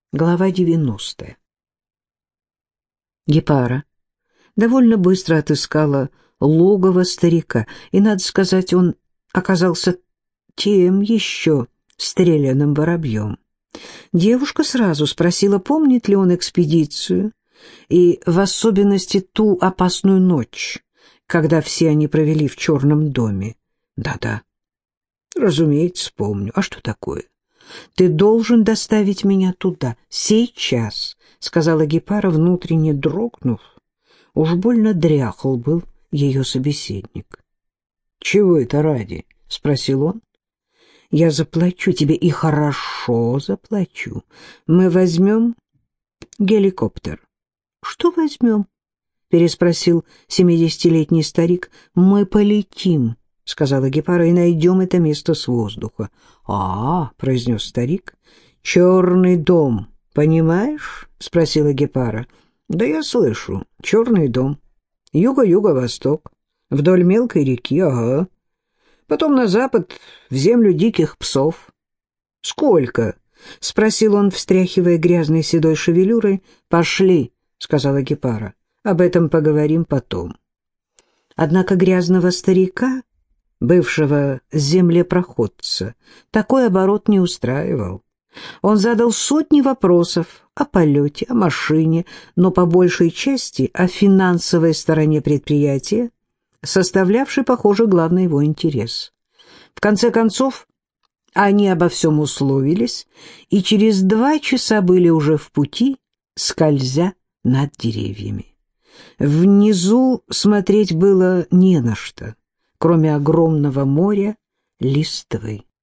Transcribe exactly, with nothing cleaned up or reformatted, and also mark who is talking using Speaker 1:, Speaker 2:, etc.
Speaker 1: Глава девяностая. Гепара довольно быстро отыскала логово старика, и, надо сказать, он оказался тем еще стреляным воробьем. Девушка сразу спросила, помнит ли он экспедицию, и в особенности ту опасную ночь, когда все они провели в черном доме. Да-да, разумеется, помню. А что такое? Ты должен доставить меня туда, сейчас, — сказала Гепара, внутренне дрогнув. Уж больно дряхл был ее собеседник. — Чего это ради? — спросил он. — Я заплачу тебе, и хорошо заплачу. Мы возьмем геликоптер. — Что возьмем? — переспросил семидесятилетний старик. — Мы полетим, — сказала Гепара, — и найдем это место с воздуха. — А, — произнес старик, — черный дом, понимаешь? — спросила Гепара. — Да я слышу, черный дом. Юго-юго-восток, вдоль мелкой реки, ага. Потом на запад, в землю диких псов. — Сколько? — спросил он, встряхивая грязной седой шевелюрой. — Пошли, — сказала Гепара, — об этом поговорим потом. Однако грязного старика, бывшего землепроходца, такой оборот не устраивал. Он задал сотни вопросов о полете, о машине, но по большей части о финансовой стороне предприятия, составлявшей, похоже, главный его интерес. В конце концов, они обо всем условились, и через два часа были уже в пути, скользя над деревьями. Внизу смотреть было не на что, кроме огромного моря листвы.